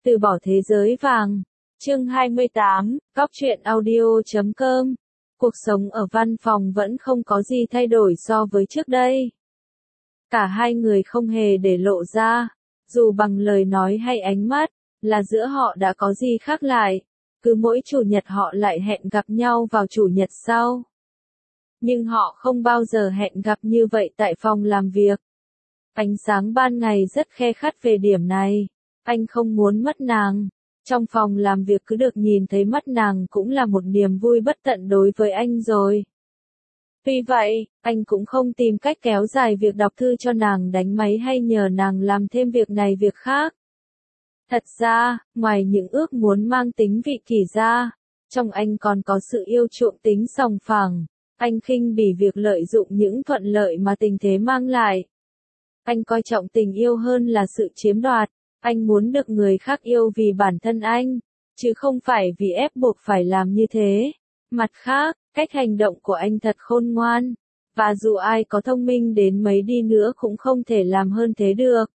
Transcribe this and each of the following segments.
Từ bỏ thế giới vàng. Chương 28, Góc truyện audio.com. Cuộc sống ở văn phòng vẫn không có gì thay đổi so với trước đây. Cả hai người không hề để lộ ra, dù bằng lời nói hay ánh mắt, là giữa họ đã có gì khác lại. Cứ mỗi chủ nhật họ lại hẹn gặp nhau vào chủ nhật sau. Nhưng họ không bao giờ hẹn gặp như vậy tại phòng làm việc. Ánh sáng ban ngày rất khe khắt về điểm này. Anh không muốn mất nàng. Trong phòng làm việc cứ được nhìn thấy mắt nàng cũng là một niềm vui bất tận đối với anh rồi. Vì vậy, anh cũng không tìm cách kéo dài việc đọc thư cho nàng đánh máy hay nhờ nàng làm thêm việc này việc khác. Thật ra, ngoài những ước muốn mang tính vị kỷ ra, trong anh còn có sự yêu chuộng tính sòng phẳng. Anh khinh bỉ việc lợi dụng những thuận lợi mà tình thế mang lại. Anh coi trọng tình yêu hơn là sự chiếm đoạt. Anh muốn được người khác yêu vì bản thân anh, chứ không phải vì ép buộc phải làm như thế. Mặt khác, cách hành động của anh thật khôn ngoan, và dù ai có thông minh đến mấy đi nữa cũng không thể làm hơn thế được.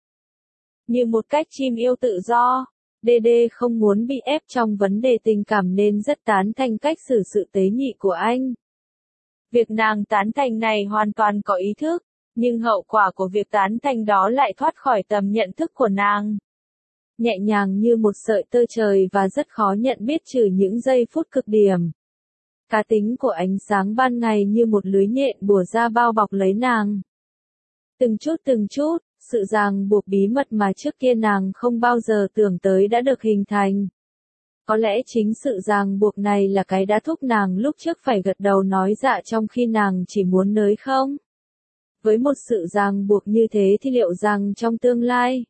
Như một cách chim yêu tự do, DD không muốn bị ép trong vấn đề tình cảm nên rất tán thành cách xử sự tế nhị của anh. Việc nàng tán thành này hoàn toàn có ý thức, nhưng hậu quả của việc tán thành đó lại thoát khỏi tầm nhận thức của nàng. Nhẹ nhàng như một sợi tơ trời và rất khó nhận biết trừ những giây phút cực điểm. Cá tính của ánh sáng ban ngày như một lưới nhện bủa ra bao bọc lấy nàng. Từng chút, sự ràng buộc bí mật mà trước kia nàng không bao giờ tưởng tới đã được hình thành. Có lẽ chính sự ràng buộc này là cái đã thúc nàng lúc trước phải gật đầu nói dạ trong khi nàng chỉ muốn nới không? Với một sự ràng buộc như thế thì liệu rằng trong tương lai,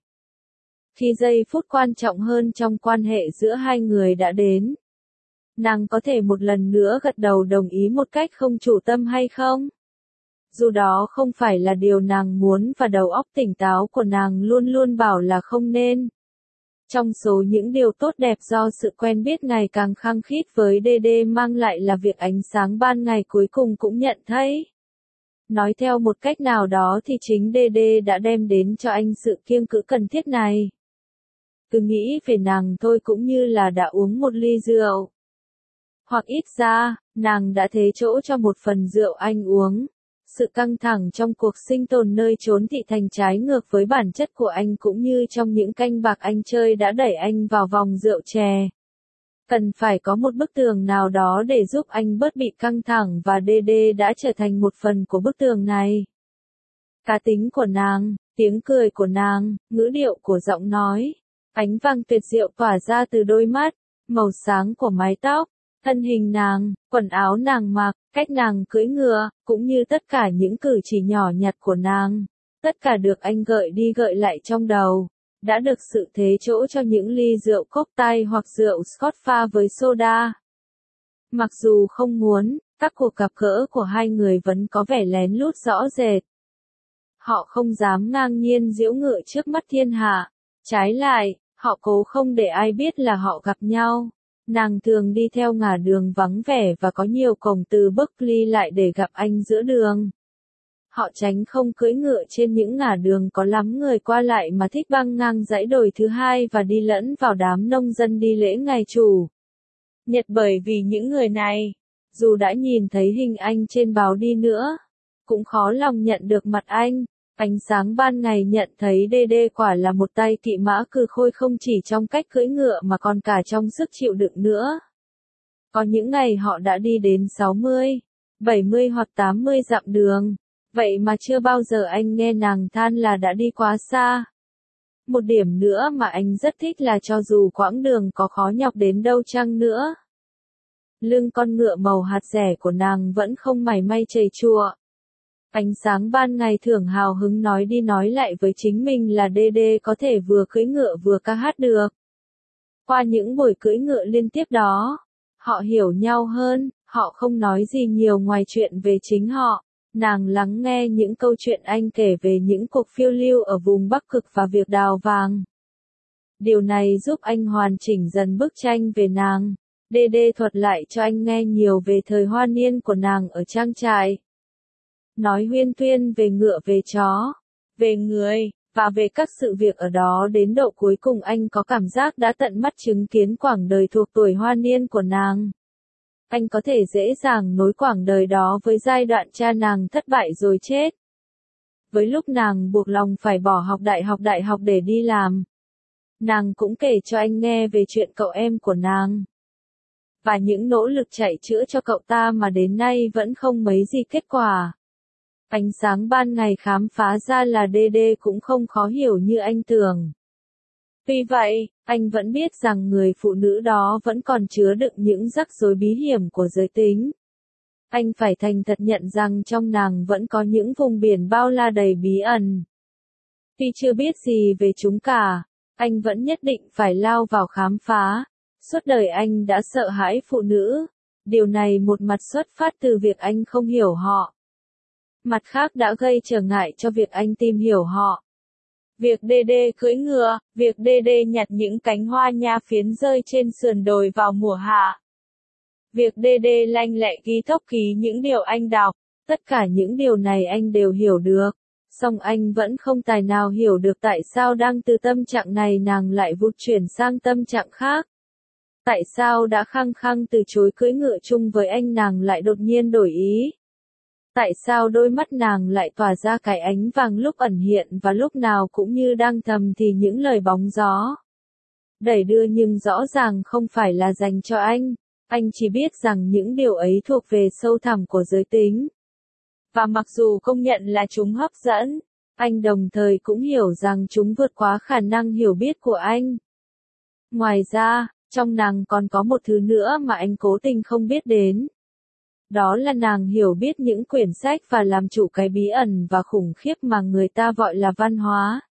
khi giây phút quan trọng hơn trong quan hệ giữa hai người đã đến, nàng có thể một lần nữa gật đầu đồng ý một cách không chủ tâm hay không? Dù đó không phải là điều nàng muốn và đầu óc tỉnh táo của nàng luôn luôn bảo là không nên. Trong số những điều tốt đẹp do sự quen biết ngày càng khăng khít với DD mang lại là việc ánh sáng ban ngày cuối cùng cũng nhận thấy. Nói theo một cách nào đó thì chính DD đã đem đến cho anh sự kiêng cữ cần thiết này. Cứ nghĩ về nàng thôi cũng như là đã uống một ly rượu. Hoặc ít ra, nàng đã thế chỗ cho một phần rượu anh uống. Sự căng thẳng trong cuộc sinh tồn nơi chốn thị thành trái ngược với bản chất của anh cũng như trong những canh bạc anh chơi đã đẩy anh vào vòng rượu chè. Cần phải có một bức tường nào đó để giúp anh bớt bị căng thẳng và DD đã trở thành một phần của bức tường này. Cá tính của nàng, tiếng cười của nàng, ngữ điệu của giọng nói, ánh vàng tuyệt diệu tỏa ra từ đôi mắt, màu sáng của mái tóc, thân hình nàng, quần áo nàng mặc, cách nàng cưỡi ngựa, cũng như tất cả những cử chỉ nhỏ nhặt của nàng. Tất cả được anh gợi đi gợi lại trong đầu. Đã được sự thế chỗ cho những ly rượu cocktail hoặc rượu Scotch pha với soda. Mặc dù không muốn, các cuộc gặp gỡ của hai người vẫn có vẻ lén lút rõ rệt. Họ không dám ngang nhiên giễu ngự trước mắt thiên hạ. Trái lại, họ cố không để ai biết là họ gặp nhau. Nàng thường đi theo ngả đường vắng vẻ và có nhiều cổng từ Berkeley lại để gặp anh giữa đường. Họ tránh không cưỡi ngựa trên những ngả đường có lắm người qua lại mà thích băng ngang dãy đồi thứ hai và đi lẫn vào đám nông dân đi lễ ngày chủ nhật, bởi vì những người này, dù đã nhìn thấy hình anh trên báo đi nữa, cũng khó lòng nhận được mặt anh. Ánh sáng ban ngày nhận thấy DD quả là một tay kỵ mã cừ khôi không chỉ trong cách cưỡi ngựa mà còn cả trong sức chịu đựng nữa. Có những ngày họ đã đi đến 60, 70 hoặc 80 dặm đường. Vậy mà chưa bao giờ anh nghe nàng than là đã đi quá xa. Một điểm nữa mà anh rất thích là cho dù quãng đường có khó nhọc đến đâu chăng nữa, lưng con ngựa màu hạt rẻ của nàng vẫn không mảy may trầy trụa. Ánh sáng ban ngày thường hào hứng nói đi nói lại với chính mình là DD có thể vừa cưỡi ngựa vừa ca hát được. Qua những buổi cưỡi ngựa liên tiếp đó, họ hiểu nhau hơn, họ không nói gì nhiều ngoài chuyện về chính họ. Nàng lắng nghe những câu chuyện anh kể về những cuộc phiêu lưu ở vùng Bắc Cực và việc đào vàng. Điều này giúp anh hoàn chỉnh dần bức tranh về nàng. DD thuật lại cho anh nghe nhiều về thời hoa niên của nàng ở trang trại. Nói huyên thuyên về ngựa về chó, về người, Và về các sự việc ở đó đến độ cuối cùng anh có cảm giác đã tận mắt chứng kiến quãng đời thuộc tuổi hoa niên của nàng. Anh có thể dễ dàng nối quãng đời đó với giai đoạn cha nàng thất bại rồi chết. Với lúc nàng buộc lòng phải bỏ học đại học để đi làm. Nàng cũng kể cho anh nghe về chuyện cậu em của nàng. Và những nỗ lực chạy chữa cho cậu ta mà đến nay vẫn không mấy gì kết quả. Ánh sáng ban ngày khám phá ra là Đê cũng không khó hiểu như anh tưởng. Tuy vậy, anh vẫn biết rằng người phụ nữ đó vẫn còn chứa đựng những rắc rối bí hiểm của giới tính. Anh phải thành thật nhận rằng trong nàng vẫn có những vùng biển bao la đầy bí ẩn. Tuy chưa biết gì về chúng cả, anh vẫn nhất định phải lao vào khám phá. Suốt đời anh đã sợ hãi phụ nữ. Điều này một mặt xuất phát từ việc anh không hiểu họ. Mặt khác đã gây trở ngại cho việc anh tìm hiểu họ. Việc Đê cưỡi ngựa, việc Đê nhặt những cánh hoa nha phiến rơi trên sườn đồi vào mùa hạ. Việc Đê lanh lẹ ghi thốc ký những điều anh đọc, tất cả những điều này anh đều hiểu được. Song anh vẫn không tài nào hiểu được tại sao đang từ tâm trạng này nàng lại vụt chuyển sang tâm trạng khác. Tại sao đã khăng khăng từ chối cưỡi ngựa chung với anh nàng lại đột nhiên đổi ý? Tại sao đôi mắt nàng lại tỏa ra cái ánh vàng lúc ẩn hiện và lúc nào cũng như đang thầm thì những lời bóng gió? Đẩy đưa nhưng rõ ràng không phải là dành cho anh chỉ biết rằng những điều ấy thuộc về sâu thẳm của giới tính. Và mặc dù công nhận là chúng hấp dẫn, anh đồng thời cũng hiểu rằng chúng vượt quá khả năng hiểu biết của anh. Ngoài ra, trong nàng còn có một thứ nữa mà anh cố tình không biết đến. Đó là nàng hiểu biết những quyển sách và làm chủ cái bí ẩn và khủng khiếp mà người ta gọi là văn hóa.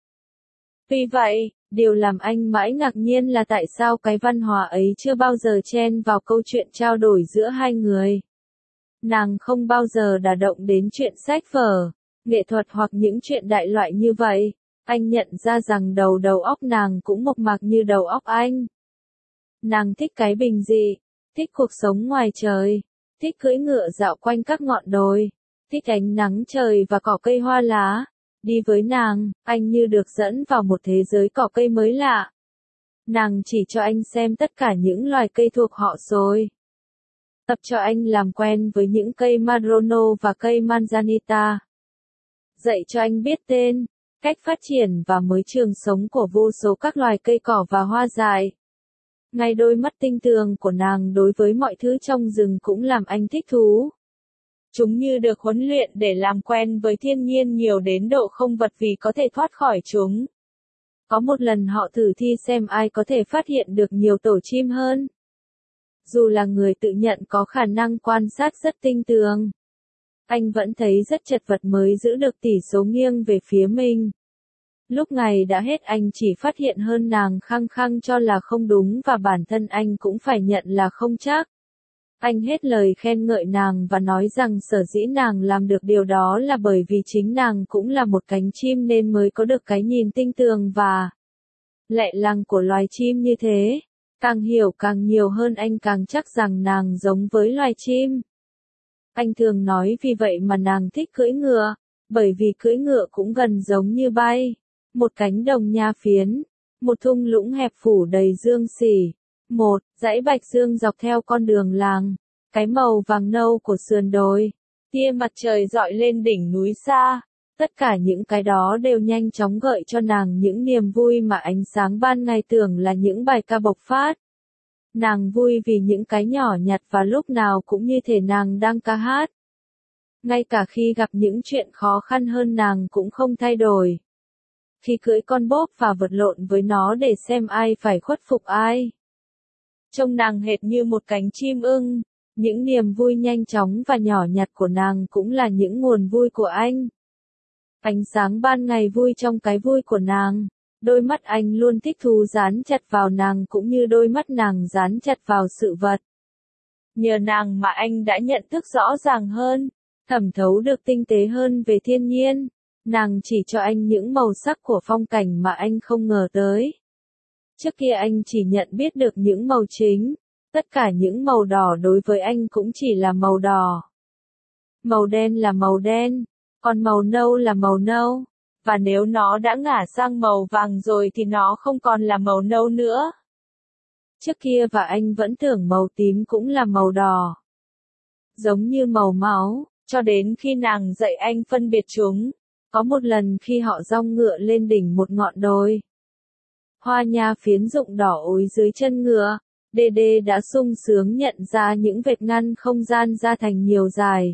Tuy vậy, điều làm anh mãi ngạc nhiên là tại sao cái văn hóa ấy chưa bao giờ chen vào câu chuyện trao đổi giữa hai người. Nàng không bao giờ đả động đến chuyện sách vở, nghệ thuật hoặc những chuyện đại loại như vậy. Anh nhận ra rằng đầu óc nàng cũng mộc mạc như đầu óc anh. Nàng thích cái bình dị, thích cuộc sống ngoài trời, thích cưỡi ngựa dạo quanh các ngọn đồi, thích ánh nắng trời và cỏ cây hoa lá. Đi với nàng, anh như được dẫn vào một thế giới cỏ cây mới lạ. Nàng chỉ cho anh xem tất cả những loài cây thuộc họ rồi. Tập cho anh làm quen với những cây madrono và cây manzanita. Dạy cho anh biết tên, cách phát triển và mới trường sống của vô số các loài cây cỏ và hoa dại. Ngay đôi mắt tinh tường của nàng đối với mọi thứ trong rừng cũng làm anh thích thú. Chúng như được huấn luyện để làm quen với thiên nhiên nhiều đến độ không vật vì có thể thoát khỏi chúng. Có một lần họ thử thi xem ai có thể phát hiện được nhiều tổ chim hơn. Dù là người tự nhận có khả năng quan sát rất tinh tường, anh vẫn thấy rất chật vật mới giữ được tỷ số nghiêng về phía mình. Lúc ngày đã hết anh chỉ phát hiện hơn nàng khăng khăng cho là không đúng và bản thân anh cũng phải nhận là không chắc. Anh hết lời khen ngợi nàng và nói rằng sở dĩ nàng làm được điều đó là bởi vì chính nàng cũng là một cánh chim nên mới có được cái nhìn tinh tường và lẹ lăng của loài chim như thế. Càng hiểu càng nhiều hơn anh càng chắc rằng nàng giống với loài chim. Anh thường nói vì vậy mà nàng thích cưỡi ngựa, bởi vì cưỡi ngựa cũng gần giống như bay. Một cánh đồng nha phiến, một thung lũng hẹp phủ đầy dương xỉ, một dãy bạch dương dọc theo con đường làng, cái màu vàng nâu của sườn đồi, tia mặt trời rọi lên đỉnh núi xa. Tất cả những cái đó đều nhanh chóng gợi cho nàng những niềm vui mà ánh sáng ban ngày tưởng là những bài ca bộc phát. Nàng vui vì những cái nhỏ nhặt và lúc nào cũng như thể nàng đang ca hát. Ngay cả khi gặp những chuyện khó khăn hơn nàng cũng không thay đổi. Khi cưỡi con bốp và vật lộn với nó để xem ai phải khuất phục ai. Trông nàng hệt như một cánh chim ưng, những niềm vui nhanh chóng và nhỏ nhặt của nàng cũng là những nguồn vui của anh. Ánh sáng ban ngày vui trong cái vui của nàng, đôi mắt anh luôn thích thú dán chặt vào nàng cũng như đôi mắt nàng dán chặt vào sự vật. Nhờ nàng mà anh đã nhận thức rõ ràng hơn, thẩm thấu được tinh tế hơn về thiên nhiên. Nàng chỉ cho anh những màu sắc của phong cảnh mà anh không ngờ tới. Trước kia anh chỉ nhận biết được những màu chính, tất cả những màu đỏ đối với anh cũng chỉ là màu đỏ. Màu đen là màu đen, còn màu nâu là màu nâu, và nếu nó đã ngả sang màu vàng rồi thì nó không còn là màu nâu nữa. Trước kia và anh vẫn tưởng màu tím cũng là màu đỏ. Giống như màu máu, cho đến khi nàng dạy anh phân biệt chúng. Có một lần khi họ dong ngựa lên đỉnh một ngọn đồi. Hoa nha phiến rụng đỏ ối dưới chân ngựa, Đê đã sung sướng nhận ra những vệt ngăn không gian ra thành nhiều dài.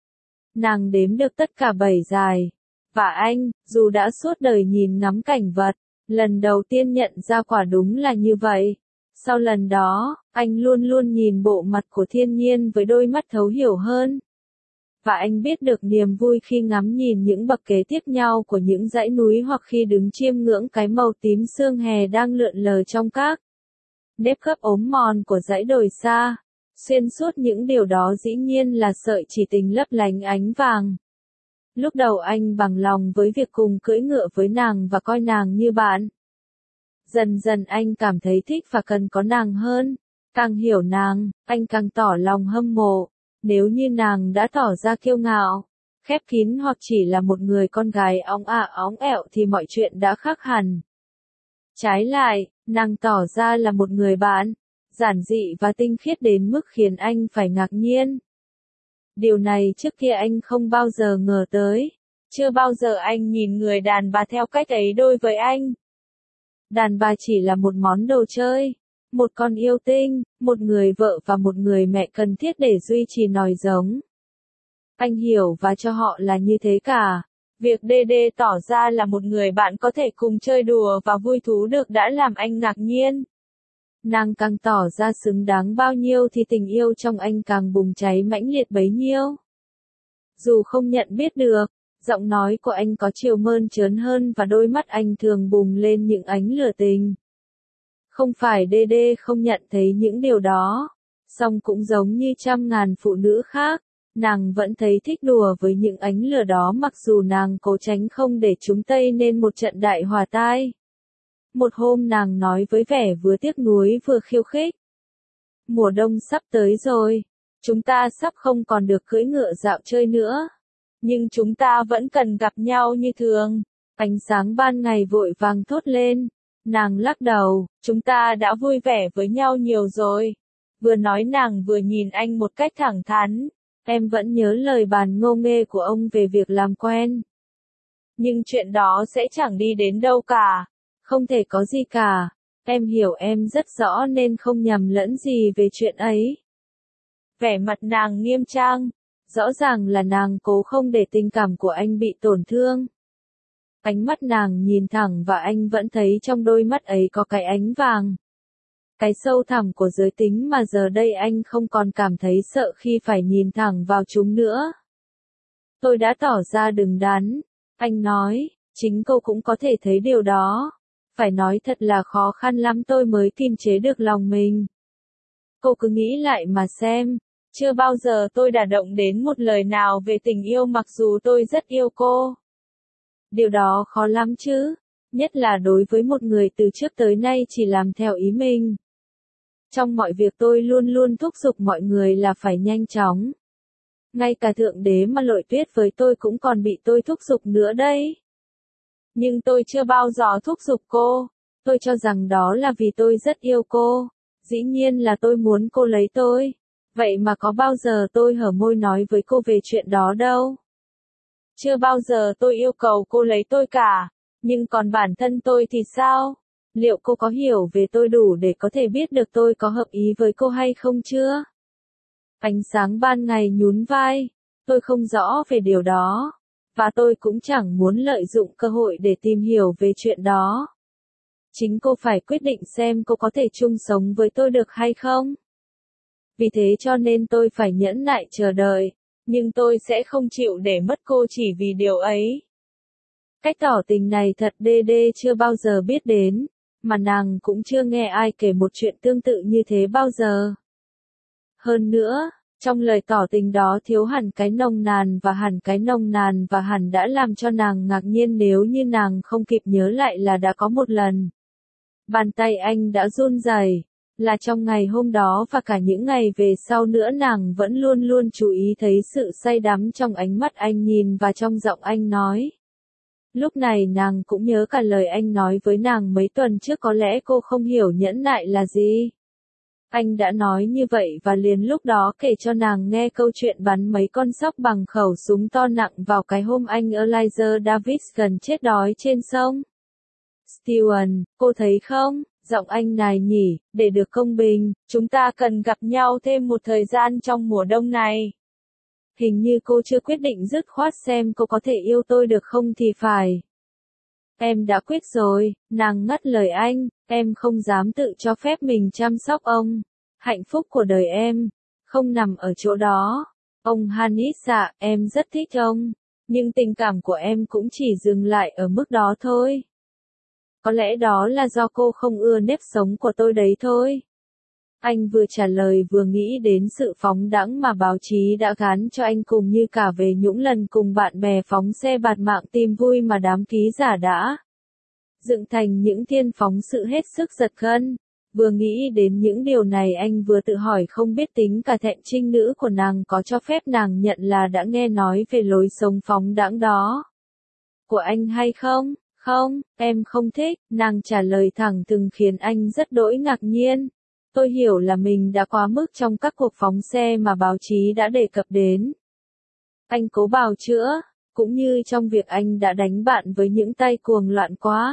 Nàng đếm được tất cả 7 dài. Và anh, dù đã suốt đời nhìn ngắm cảnh vật, lần đầu tiên nhận ra quả đúng là như vậy. Sau lần đó, anh luôn luôn nhìn bộ mặt của thiên nhiên với đôi mắt thấu hiểu hơn. Và anh biết được niềm vui khi ngắm nhìn những bậc kế tiếp nhau của những dãy núi hoặc khi đứng chiêm ngưỡng cái màu tím sương hè đang lượn lờ trong các nếp gấp ốm mòn của dãy đồi xa. Xuyên suốt những điều đó dĩ nhiên là sợi chỉ tình lấp lánh ánh vàng. Lúc đầu anh bằng lòng với việc cùng cưỡi ngựa với nàng và coi nàng như bạn. Dần dần anh cảm thấy thích và cần có nàng hơn. Càng hiểu nàng, anh càng tỏ lòng hâm mộ. Nếu như nàng đã tỏ ra kiêu ngạo, khép kín hoặc chỉ là một người con gái óng óng ẹo thì mọi chuyện đã khác hẳn. Trái lại, nàng tỏ ra là một người bạn, giản dị và tinh khiết đến mức khiến anh phải ngạc nhiên. Điều này trước kia anh không bao giờ ngờ tới. Chưa bao giờ anh nhìn người đàn bà theo cách ấy đối với anh. Đàn bà chỉ là một món đồ chơi, một con yêu tinh, một người vợ và một người mẹ cần thiết để duy trì nòi giống. Anh hiểu và cho họ là như thế cả. Việc Đê tỏ ra là một người bạn có thể cùng chơi đùa và vui thú được đã làm anh ngạc nhiên. Nàng càng tỏ ra xứng đáng bao nhiêu thì tình yêu trong anh càng bùng cháy mãnh liệt bấy nhiêu. Dù không nhận biết được, giọng nói của anh có chiều mơn trớn hơn và đôi mắt anh thường bùng lên những ánh lửa tình. Không phải Đê không nhận thấy những điều đó, song cũng giống như trăm ngàn phụ nữ khác, nàng vẫn thấy thích đùa với những ánh lửa đó mặc dù nàng cố tránh không để chúng tây nên một trận đại hòa tai. Một hôm nàng nói với vẻ vừa tiếc nuối vừa khiêu khích. Mùa đông sắp tới rồi, chúng ta sắp không còn được cưỡi ngựa dạo chơi nữa. Nhưng chúng ta vẫn cần gặp nhau như thường. Ánh sáng ban ngày vội vàng thốt lên. Nàng lắc đầu, chúng ta đã vui vẻ với nhau nhiều rồi. Vừa nói nàng vừa nhìn anh một cách thẳng thắn. Em vẫn nhớ lời bàn ngô nghê của ông về việc làm quen. Nhưng chuyện đó sẽ chẳng đi đến đâu cả. Không thể có gì cả. Em hiểu em rất rõ nên không nhầm lẫn gì về chuyện ấy. Vẻ mặt nàng nghiêm trang. Rõ ràng là nàng cố không để tình cảm của anh bị tổn thương. Ánh mắt nàng nhìn thẳng và anh vẫn thấy trong đôi mắt ấy có cái ánh vàng. Cái sâu thẳm của giới tính mà giờ đây anh không còn cảm thấy sợ khi phải nhìn thẳng vào chúng nữa. Tôi đã tỏ ra đứng đắn. Anh nói, chính cô cũng có thể thấy điều đó. Phải nói thật là khó khăn lắm tôi mới kiềm chế được lòng mình. Cô cứ nghĩ lại mà xem. Chưa bao giờ tôi đả động đến một lời nào về tình yêu mặc dù tôi rất yêu cô. Điều đó khó lắm chứ, nhất là đối với một người từ trước tới nay chỉ làm theo ý mình. Trong mọi việc tôi luôn luôn thúc giục mọi người là phải nhanh chóng. Ngay cả Thượng Đế mà lội tuyết với tôi cũng còn bị tôi thúc giục nữa đấy. Nhưng tôi chưa bao giờ thúc giục cô, tôi cho rằng đó là vì tôi rất yêu cô, dĩ nhiên là tôi muốn cô lấy tôi. Vậy mà có bao giờ tôi hở môi nói với cô về chuyện đó đâu. Chưa bao giờ tôi yêu cầu cô lấy tôi cả. Nhưng còn bản thân tôi thì sao? Liệu cô có hiểu về tôi đủ để có thể biết được tôi có hợp ý với cô hay không chưa? Ánh sáng ban ngày nhún vai. Tôi không rõ về điều đó. Và tôi cũng chẳng muốn lợi dụng cơ hội để tìm hiểu về chuyện đó. Chính cô phải quyết định xem cô có thể chung sống với tôi được hay không. Vì thế cho nên tôi phải nhẫn nại chờ đợi, nhưng tôi sẽ không chịu để mất cô chỉ vì điều ấy. Cách tỏ tình này thật Đê chưa bao giờ biết đến, mà nàng cũng chưa nghe ai kể một chuyện tương tự như thế bao giờ. Hơn nữa, trong lời tỏ tình đó thiếu hẳn cái nồng nàn và hẳn đã làm cho nàng ngạc nhiên nếu như nàng không kịp nhớ lại là đã có một lần. Bàn tay anh đã run rẩy. Là trong ngày hôm đó và cả những ngày về sau nữa nàng vẫn luôn luôn chú ý thấy sự say đắm trong ánh mắt anh nhìn và trong giọng anh nói. Lúc này nàng cũng nhớ cả lời anh nói với nàng mấy tuần trước, có lẽ cô không hiểu nhẫn nại là gì. Anh đã nói như vậy và liền lúc đó kể cho nàng nghe câu chuyện bắn mấy con sóc bằng khẩu súng to nặng vào cái hôm anh Elijah Davis gần chết đói trên sông. Steven, cô thấy không, giọng anh nài nhỉ, để được công bình, chúng ta cần gặp nhau thêm một thời gian trong mùa đông này. Hình như cô chưa quyết định dứt khoát xem cô có thể yêu tôi được không thì phải. Em đã quyết rồi, nàng ngắt lời anh, em không dám tự cho phép mình chăm sóc ông. Hạnh phúc của đời em, không nằm ở chỗ đó. Ông Hannis ạ, em rất thích ông, nhưng tình cảm của em cũng chỉ dừng lại ở mức đó thôi. Có lẽ đó là do cô không ưa nếp sống của tôi đấy thôi. Anh vừa trả lời vừa nghĩ đến sự phóng đãng mà báo chí đã gán cho anh, cùng như cả về những lần cùng bạn bè phóng xe bạt mạng tìm vui mà đám ký giả đã dựng thành những thiên phóng sự hết sức giật gân. Vừa nghĩ đến những điều này anh vừa tự hỏi không biết tính cả thẹn trinh nữ của nàng có cho phép nàng nhận là đã nghe nói về lối sống phóng đãng đó của anh hay không. Không, em không thích, nàng trả lời thẳng thừng khiến anh rất đỗi ngạc nhiên. Tôi hiểu là mình đã quá mức trong các cuộc phóng xe mà báo chí đã đề cập đến. Anh cố bào chữa, cũng như trong việc anh đã đánh bạn với những tay cuồng loạn quá.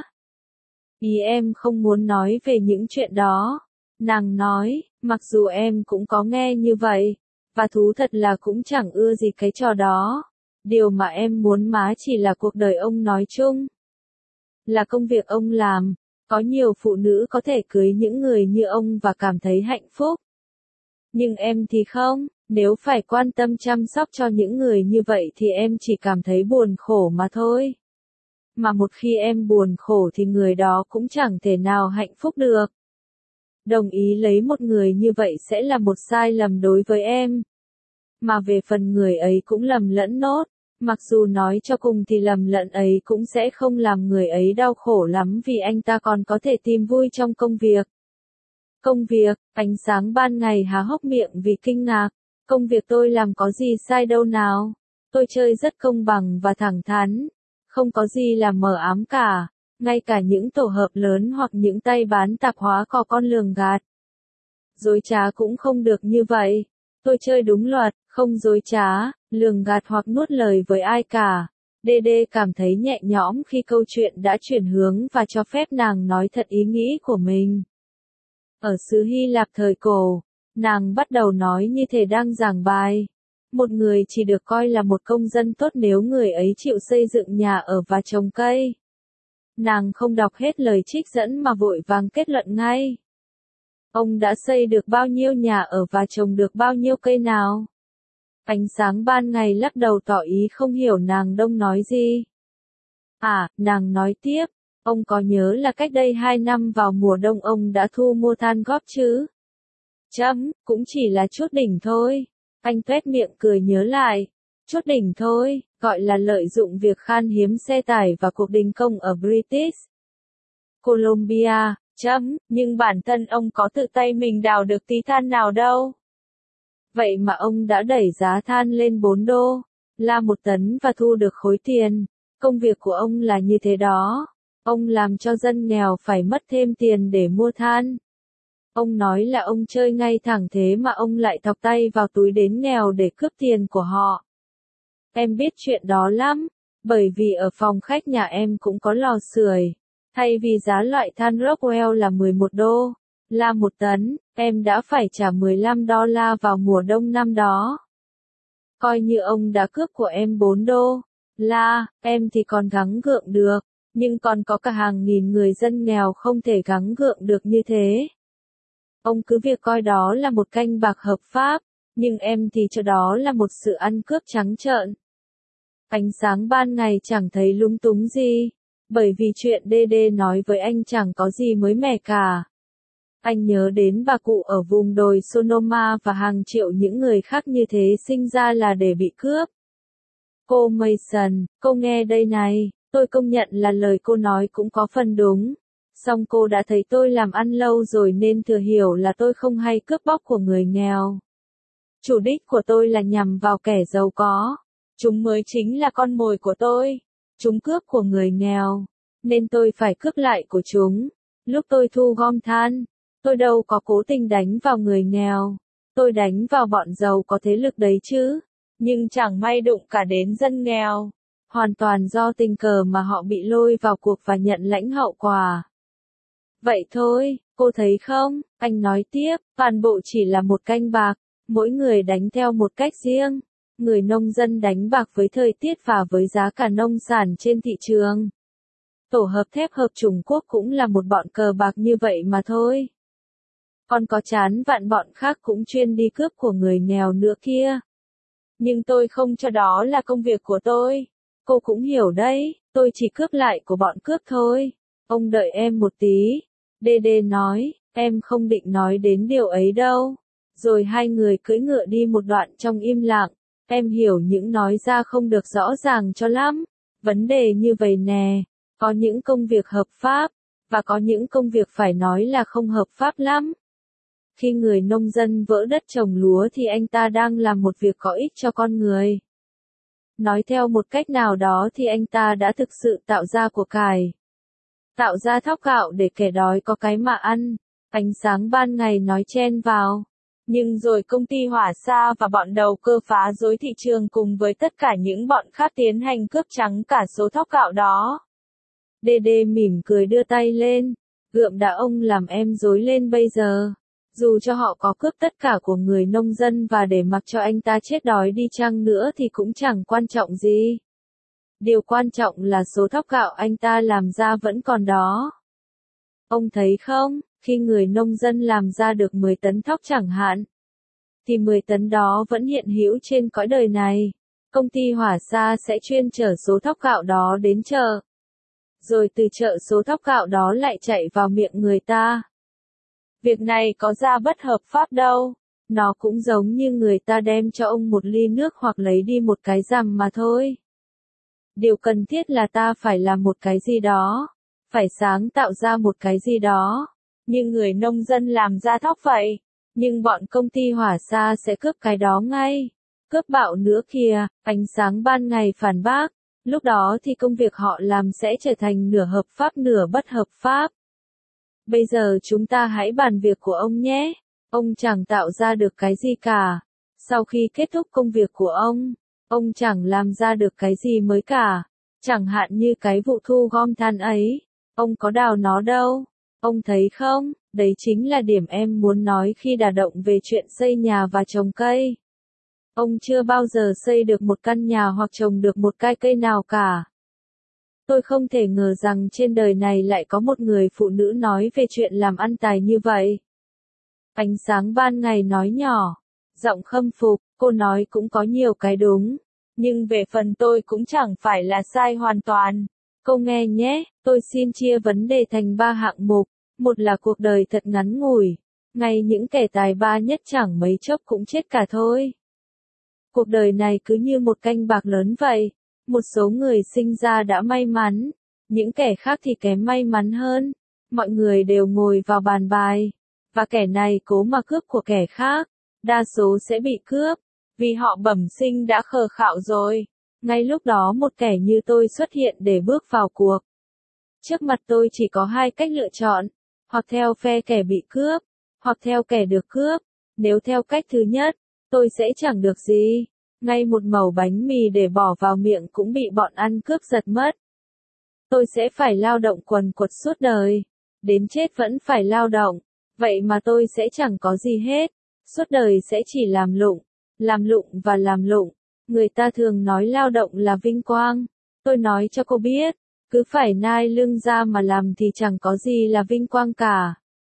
Ý em không muốn nói về những chuyện đó. Nàng nói, mặc dù em cũng có nghe như vậy, và thú thật là cũng chẳng ưa gì cái trò đó. Điều mà em muốn má chỉ là cuộc đời ông nói chung. Là công việc ông làm. Có nhiều phụ nữ có thể cưới những người như ông và cảm thấy hạnh phúc. Nhưng em thì không, nếu phải quan tâm chăm sóc cho những người như vậy thì em chỉ cảm thấy buồn khổ mà thôi. Mà một khi em buồn khổ thì người đó cũng chẳng thể nào hạnh phúc được. Đồng ý lấy một người như vậy sẽ là một sai lầm đối với em. Mà về phần người ấy cũng lầm lẫn nốt. Mặc dù nói cho cùng thì lầm lẫn ấy cũng sẽ không làm người ấy đau khổ lắm vì anh ta còn có thể tìm vui trong công việc. Công việc, ánh sáng ban ngày há hốc miệng vì kinh ngạc. Công việc tôi làm có gì sai đâu nào. Tôi chơi rất công bằng và thẳng thắn. Không có gì là mờ ám cả. Ngay cả những tổ hợp lớn hoặc những tay bán tạp hóa có con lường gạt. Dối trá cũng không được như vậy. Tôi chơi đúng luật, không dối trá, lường gạt hoặc nuốt lời với ai cả. DD cảm thấy nhẹ nhõm khi câu chuyện đã chuyển hướng và cho phép nàng nói thật ý nghĩ của mình. Ở xứ Hy Lạp thời cổ, nàng bắt đầu nói như thể đang giảng bài. Một người chỉ được coi là một công dân tốt nếu người ấy chịu xây dựng nhà ở và trồng cây. Nàng không đọc hết lời trích dẫn mà vội vàng kết luận ngay. Ông đã xây được bao nhiêu nhà ở và trồng được bao nhiêu cây nào? Ánh sáng ban ngày lắc đầu tỏ ý không hiểu nàng đông nói gì. À, nàng nói tiếp, ông có nhớ là cách đây 2 năm vào mùa đông ông đã thu mua than góp chứ? Cũng chỉ là chút đỉnh thôi. Anh tuét miệng cười nhớ lại. Chút đỉnh thôi, gọi là lợi dụng việc khan hiếm xe tải và cuộc đình công ở British Columbia. Nhưng bản thân ông có tự tay mình đào được tí than nào đâu. Vậy mà ông đã đẩy giá than lên 4 đô la 1 tấn và thu được khối tiền. Công việc của ông là như thế đó. Ông làm cho dân nghèo phải mất thêm tiền để mua than. Ông nói là ông chơi ngay thẳng thế mà ông lại thọc tay vào túi đến nghèo để cướp tiền của họ. Em biết chuyện đó lắm, bởi vì ở phòng khách nhà em cũng có lò sưởi. Thay vì giá loại than Rockwell là 11 đô la 1 tấn, em đã phải trả 15 đô la vào mùa đông năm đó. Coi như ông đã cướp của em 4 đô la, em thì còn gắng gượng được, nhưng còn có cả hàng nghìn người dân nghèo không thể gắng gượng được như thế. Ông cứ việc coi đó là một canh bạc hợp pháp, nhưng em thì cho đó là một sự ăn cướp trắng trợn. Ánh sáng ban ngày chẳng thấy lung túng gì, bởi vì chuyện DD nói với anh chẳng có gì mới mẻ cả. Anh nhớ đến bà cụ ở vùng đồi Sonoma và hàng triệu những người khác như thế sinh ra là để bị cướp. Cô Mason, cô nghe đây này, tôi công nhận là lời cô nói cũng có phần đúng. Song cô đã thấy tôi làm ăn lâu rồi nên thừa hiểu là tôi không hay cướp bóc của người nghèo. Chủ đích của tôi là nhằm vào kẻ giàu có. Chúng mới chính là con mồi của tôi. Chúng cướp của người nghèo, nên tôi phải cướp lại của chúng. Lúc tôi thu gom than, tôi đâu có cố tình đánh vào người nghèo, tôi đánh vào bọn giàu có thế lực đấy chứ. Nhưng chẳng may đụng cả đến dân nghèo. Hoàn toàn do tình cờ mà họ bị lôi vào cuộc và nhận lãnh hậu quả. Vậy thôi, cô thấy không, anh nói tiếp, toàn bộ chỉ là một canh bạc, mỗi người đánh theo một cách riêng. Người nông dân đánh bạc với thời tiết và với giá cả nông sản trên thị trường. Tổ hợp thép hợp Trung Quốc cũng là một bọn cờ bạc như vậy mà thôi. Còn có chán vạn bọn khác cũng chuyên đi cướp của người nghèo nữa kia. Nhưng tôi không cho đó là công việc của tôi. Cô cũng hiểu đấy, tôi chỉ cướp lại của bọn cướp thôi. Ông đợi em một tí. Đê nói, em không định nói đến điều ấy đâu. Rồi hai người cưỡi ngựa đi một đoạn trong im lặng. Em hiểu những nói ra không được rõ ràng cho lắm. Vấn đề như vậy nè, có những công việc hợp pháp, và có những công việc phải nói là không hợp pháp lắm. Khi người nông dân vỡ đất trồng lúa thì anh ta đang làm một việc có ích cho con người. Nói theo một cách nào đó thì anh ta đã thực sự tạo ra của cải. Tạo ra thóc gạo để kẻ đói có cái mà ăn. Ánh sáng ban ngày nói chen vào. Nhưng rồi công ty Hỏa Sa và bọn đầu cơ phá rối thị trường cùng với tất cả những bọn khác tiến hành cướp trắng cả số thóc gạo đó. Đê mỉm cười đưa tay lên. Gượm đã ông làm em rối lên bây giờ. Dù cho họ có cướp tất cả của người nông dân và để mặc cho anh ta chết đói đi chăng nữa thì cũng chẳng quan trọng gì. Điều quan trọng là số thóc gạo anh ta làm ra vẫn còn đó. Ông thấy không, khi người nông dân làm ra được 10 tấn thóc chẳng hạn, thì 10 tấn đó vẫn hiện hữu trên cõi đời này. Công ty Hỏa Sa sẽ chuyên chở số thóc gạo đó đến chợ. Rồi từ chợ số thóc gạo đó lại chạy vào miệng người ta. Việc này có ra bất hợp pháp đâu. Nó cũng giống như người ta đem cho ông một ly nước hoặc lấy đi một cái rằm mà thôi. Điều cần thiết là ta phải làm một cái gì đó. Phải sáng tạo ra một cái gì đó. Như người nông dân làm ra thóc vậy. Nhưng bọn công ty Hỏa Sa sẽ cướp cái đó ngay. Cướp bạo nữa kìa, ánh sáng ban ngày phản bác. Lúc đó thì công việc họ làm sẽ trở thành nửa hợp pháp nửa bất hợp pháp. Bây giờ chúng ta hãy bàn việc của ông nhé. Ông chẳng tạo ra được cái gì cả. Sau khi kết thúc công việc của ông chẳng làm ra được cái gì mới cả. Chẳng hạn như cái vụ thu gom than ấy. Ông có đào nó đâu. Ông thấy không, đấy chính là điểm em muốn nói khi đả động về chuyện xây nhà và trồng cây. Ông chưa bao giờ xây được một căn nhà hoặc trồng được một cái cây nào cả. Tôi không thể ngờ rằng trên đời này lại có một người phụ nữ nói về chuyện làm ăn tài như vậy. Ánh sáng ban ngày nói nhỏ, giọng khâm phục, cô nói cũng có nhiều cái đúng. Nhưng về phần tôi cũng chẳng phải là sai hoàn toàn. Cô nghe nhé, tôi xin chia vấn đề thành 3 hạng mục. Một là cuộc đời thật ngắn ngủi. Ngay những kẻ tài ba nhất chẳng mấy chốc cũng chết cả thôi. Cuộc đời này cứ như một canh bạc lớn vậy. Một số người sinh ra đã may mắn. Những kẻ khác thì kém may mắn hơn. Mọi người đều ngồi vào bàn bài. Và kẻ này cố mà cướp của kẻ khác. Đa số sẽ bị cướp. Vì họ bẩm sinh đã khờ khạo rồi. Ngay lúc đó một kẻ như tôi xuất hiện để bước vào cuộc. Trước mặt tôi chỉ có 2 cách lựa chọn. Hoặc theo phe kẻ bị cướp. Hoặc theo kẻ được cướp. Nếu theo cách thứ nhất, tôi sẽ chẳng được gì. Ngay một mẩu bánh mì để bỏ vào miệng cũng bị bọn ăn cướp giật mất. Tôi sẽ phải lao động quần quật suốt đời. Đến chết vẫn phải lao động. Vậy mà tôi sẽ chẳng có gì hết. Suốt đời sẽ chỉ làm lụng. Làm lụng và làm lụng. Người ta thường nói lao động là vinh quang. Tôi nói cho cô biết. Cứ phải nai lưng ra mà làm thì chẳng có gì là vinh quang cả.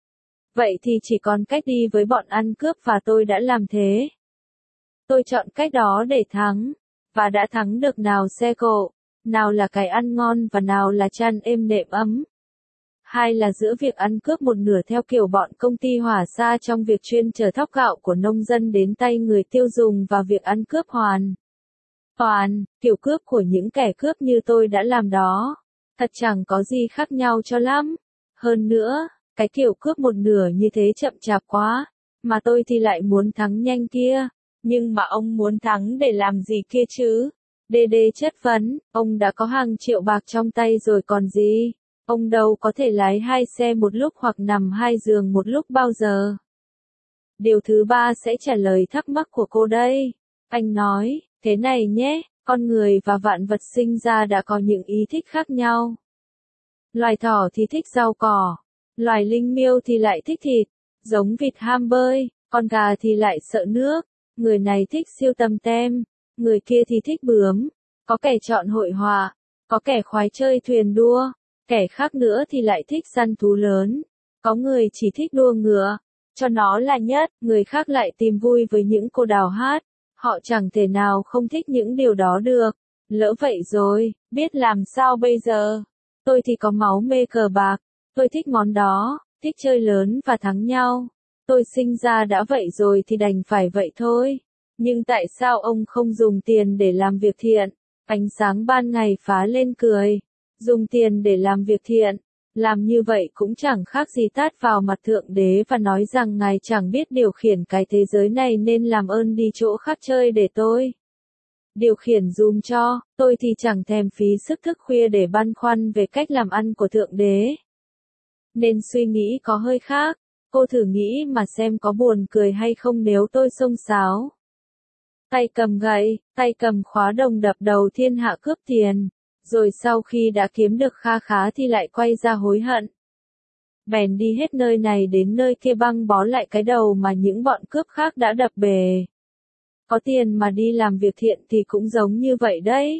Vậy thì chỉ còn cách đi với bọn ăn cướp và tôi đã làm thế. Tôi chọn cách đó để thắng. Và đã thắng được nào xe cộ, nào là cái ăn ngon và nào là chăn êm nệm ấm. Hai là giữa việc ăn cướp một nửa theo kiểu bọn công ty Hỏa Sa trong việc chuyên chở thóc gạo của nông dân đến tay người tiêu dùng và việc ăn cướp hoàn toàn, kiểu cướp của những kẻ cướp như tôi đã làm đó. Thật chẳng có gì khác nhau cho lắm. Hơn nữa, cái kiểu cướp một nửa như thế chậm chạp quá. Mà tôi thì lại muốn thắng nhanh kia. Nhưng mà ông muốn thắng để làm gì kia chứ? Đê chất vấn, ông đã có hàng triệu bạc trong tay rồi còn gì? Ông đâu có thể lái 2 xe một lúc hoặc nằm 2 giường một lúc bao giờ? Điều thứ 3 sẽ trả lời thắc mắc của cô đây. Anh nói, thế này nhé, con người và vạn vật sinh ra đã có những ý thích khác nhau. Loài thỏ thì thích rau cỏ, loài linh miêu thì lại thích thịt, giống vịt ham bơi, con gà thì lại sợ nước, người này thích sưu tầm tem, người kia thì thích bướm, có kẻ chọn hội họa, có kẻ khoái chơi thuyền đua, kẻ khác nữa thì lại thích săn thú lớn, có người chỉ thích đua ngựa, cho nó là nhất, người khác lại tìm vui với những cô đào hát, họ chẳng thể nào không thích những điều đó được. Lỡ vậy rồi, biết làm sao bây giờ? Tôi thì có máu mê cờ bạc, tôi thích món đó, thích chơi lớn và thắng nhau. Tôi sinh ra đã vậy rồi thì đành phải vậy thôi. Nhưng tại sao ông không dùng tiền để làm việc thiện? Ánh sáng ban ngày phá lên cười. Dùng tiền để làm việc thiện. Làm như vậy cũng chẳng khác gì tát vào mặt Thượng Đế và nói rằng Ngài chẳng biết điều khiển cái thế giới này nên làm ơn đi chỗ khác chơi để tôi điều khiển dùm cho, tôi thì chẳng thèm phí sức thức khuya để băn khoăn về cách làm ăn của Thượng Đế. Nên suy nghĩ có hơi khác, cô thử nghĩ mà xem có buồn cười hay không nếu tôi xông xáo. Tay cầm gậy, tay cầm khóa đồng đập đầu thiên hạ cướp tiền, rồi sau khi đã kiếm được kha khá thì lại quay ra hối hận. Bèn đi hết nơi này đến nơi kia băng bó lại cái đầu mà những bọn cướp khác đã đập bể. Có tiền mà đi làm việc thiện thì cũng giống như vậy đấy.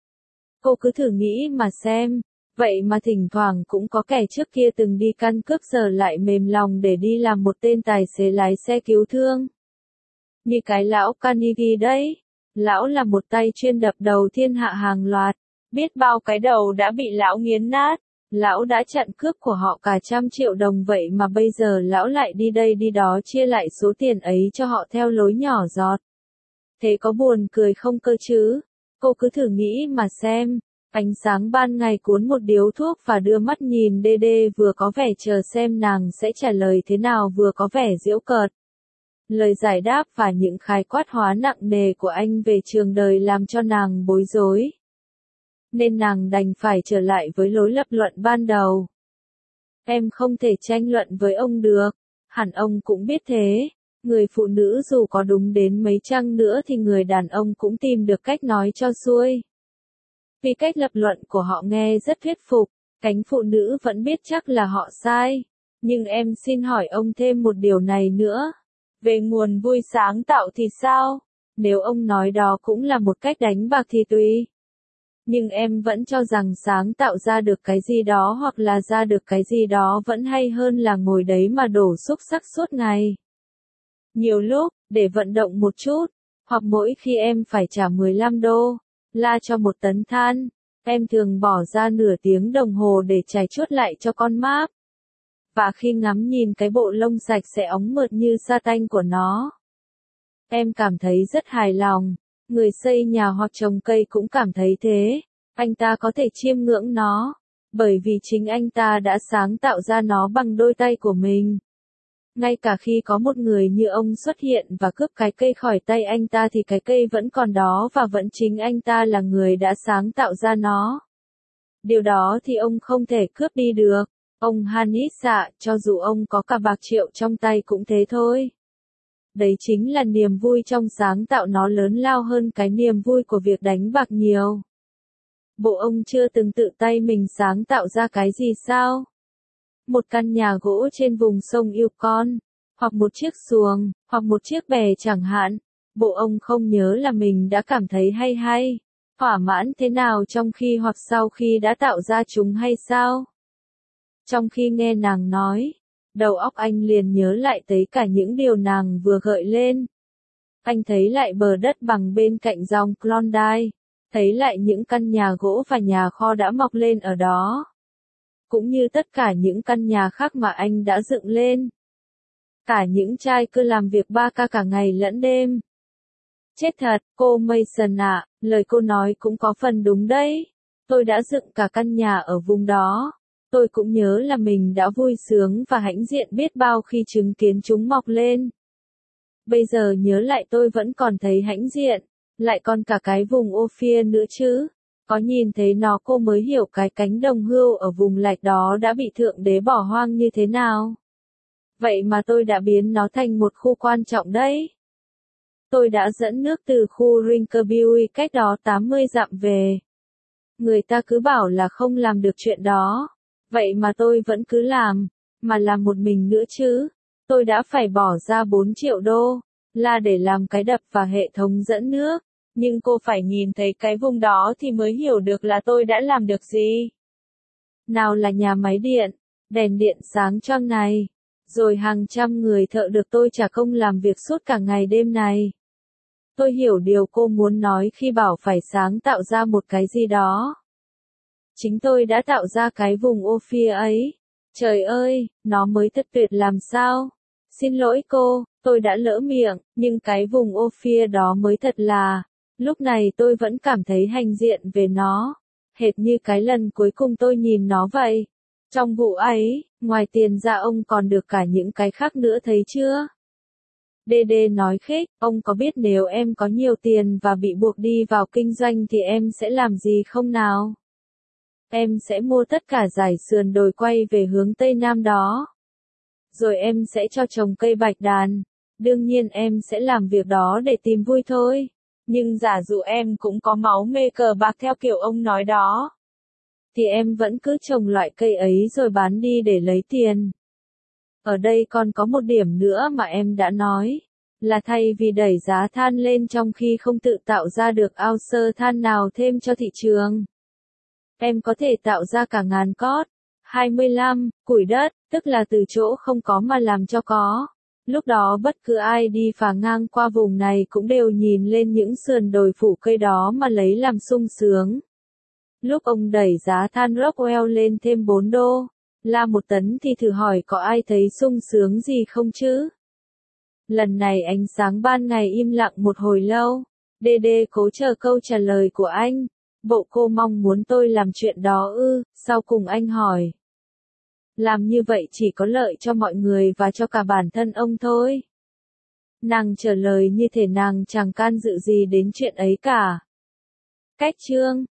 Cô cứ thử nghĩ mà xem, vậy mà thỉnh thoảng cũng có kẻ trước kia từng đi căn cướp giờ lại mềm lòng để đi làm một tên tài xế lái xe cứu thương. Như cái lão Carnegie đấy, lão là một tay chuyên đập đầu thiên hạ hàng loạt, biết bao cái đầu đã bị lão nghiến nát, lão đã chặn cướp của họ cả 100 triệu đồng vậy mà bây giờ lão lại đi đây đi đó chia lại số tiền ấy cho họ theo lối nhỏ giọt. Thế có buồn cười không cơ chứ? Cô cứ thử nghĩ mà xem. Ánh sáng ban ngày cuốn một điếu thuốc và đưa mắt nhìn Đê vừa có vẻ chờ xem nàng sẽ trả lời thế nào vừa có vẻ giễu cợt. Lời giải đáp và những khái quát hóa nặng nề của anh về trường đời làm cho nàng bối rối. Nên nàng đành phải trở lại với lối lập luận ban đầu. Em không thể tranh luận với ông được. Hẳn ông cũng biết thế. Người phụ nữ dù có đúng đến mấy chăng nữa thì người đàn ông cũng tìm được cách nói cho xuôi. Vì cách lập luận của họ nghe rất thuyết phục, cánh phụ nữ vẫn biết chắc là họ sai. Nhưng em xin hỏi ông thêm một điều này nữa. Về nguồn vui sáng tạo thì sao? Nếu ông nói đó cũng là một cách đánh bạc thì tùy. Nhưng em vẫn cho rằng sáng tạo ra được cái gì đó hoặc là ra được cái gì đó vẫn hay hơn là ngồi đấy mà đổ xúc xắc suốt ngày. Nhiều lúc, để vận động một chút, hoặc mỗi khi em phải trả 15 đô, la cho một tấn than, em thường bỏ ra nửa tiếng đồng hồ để chải chuốt lại cho con máp. Và khi ngắm nhìn cái bộ lông sạch sẽ óng mượt như sa tanh của nó, em cảm thấy rất hài lòng. Người xây nhà hoặc trồng cây cũng cảm thấy thế. Anh ta có thể chiêm ngưỡng nó, bởi vì chính anh ta đã sáng tạo ra nó bằng đôi tay của mình. Ngay cả khi có một người như ông xuất hiện và cướp cái cây khỏi tay anh ta thì cái cây vẫn còn đó và vẫn chính anh ta là người đã sáng tạo ra nó. Điều đó thì ông không thể cướp đi được. Ông Hannis ạ, cho dù ông có cả bạc triệu trong tay cũng thế thôi. Đấy chính là niềm vui trong sáng tạo, nó lớn lao hơn cái niềm vui của việc đánh bạc nhiều. Bộ ông chưa từng tự tay mình sáng tạo ra cái gì sao? Một căn nhà gỗ trên vùng sông Yukon, hoặc một chiếc xuồng, hoặc một chiếc bè chẳng hạn. Bộ ông không nhớ là mình đã cảm thấy hay, thỏa mãn thế nào trong khi hoặc sau khi đã tạo ra chúng hay sao? Trong khi nghe nàng nói, đầu óc anh liền nhớ lại tới cả những điều nàng vừa gợi lên. Anh thấy lại bờ đất bằng bên cạnh dòng Klondike, thấy lại những căn nhà gỗ và nhà kho đã mọc lên ở đó. Cũng như tất cả những căn nhà khác mà anh đã dựng lên. Cả những trai cứ làm việc 3K cả ngày lẫn đêm. Chết thật, cô Mason ạ, lời cô nói cũng có phần đúng đấy. Tôi đã dựng cả căn nhà ở vùng đó. Tôi cũng nhớ là mình đã vui sướng và hãnh diện biết bao khi chứng kiến chúng mọc lên. Bây giờ nhớ lại tôi vẫn còn thấy hãnh diện. Lại còn cả cái vùng Ophir nữa chứ. Có nhìn thấy nó cô mới hiểu cái cánh đồng hươu ở vùng lạch đó đã bị Thượng Đế bỏ hoang như thế nào. Vậy mà tôi đã biến nó thành một khu quan trọng đấy. Tôi đã dẫn nước từ khu Rinkerbury cách đó 80 dặm về. Người ta cứ bảo là không làm được chuyện đó. Vậy mà tôi vẫn cứ làm, mà làm một mình nữa chứ. Tôi đã phải bỏ ra 4 triệu đô, là để làm cái đập và hệ thống dẫn nước. Nhưng cô phải nhìn thấy cái vùng đó thì mới hiểu được là tôi đã làm được gì. Nào là nhà máy điện, đèn điện sáng choang này, rồi hàng trăm người thợ được tôi trả công làm việc suốt cả ngày đêm này. Tôi hiểu điều cô muốn nói khi bảo phải sáng tạo ra một cái gì đó. Chính tôi đã tạo ra cái vùng Ophir ấy. Trời ơi, nó mới thật tuyệt làm sao. Xin lỗi cô, tôi đã lỡ miệng, nhưng cái vùng Ophir đó mới thật là. Lúc này tôi vẫn cảm thấy hãnh diện về nó. Hệt như cái lần cuối cùng tôi nhìn nó vậy. Trong vụ ấy, ngoài tiền ra ông còn được cả những cái khác nữa thấy chưa? DD nói khích, ông có biết nếu em có nhiều tiền và bị buộc đi vào kinh doanh thì em sẽ làm gì không nào? Em sẽ mua tất cả dải sườn đồi quay về hướng Tây Nam đó. Rồi em sẽ cho trồng cây bạch đàn. Đương nhiên em sẽ làm việc đó để tìm vui thôi. Nhưng giả dụ em cũng có máu mê cờ bạc theo kiểu ông nói đó, thì em vẫn cứ trồng loại cây ấy rồi bán đi để lấy tiền. Ở đây còn có một điểm nữa mà em đã nói, là thay vì đẩy giá than lên trong khi không tự tạo ra được ao sơ than nào thêm cho thị trường, em có thể tạo ra cả ngàn cót. 25. Củi đất, tức là từ chỗ không có mà làm cho có. Lúc đó bất cứ ai đi phà ngang qua vùng này cũng đều nhìn lên những sườn đồi phủ cây đó mà lấy làm sung sướng. Lúc ông đẩy giá than Rockwell lên thêm 4 đô, là 1 tấn thì thử hỏi có ai thấy sung sướng gì không chứ? Lần này ánh sáng ban ngày im lặng một hồi lâu. DD cố chờ câu trả lời của anh. Bộ cô mong muốn tôi làm chuyện đó ư? Sau cùng anh hỏi. Làm như vậy chỉ có lợi cho mọi người và cho cả bản thân ông thôi. Nàng trả lời như thể nàng chẳng can dự gì đến chuyện ấy cả. Cách chương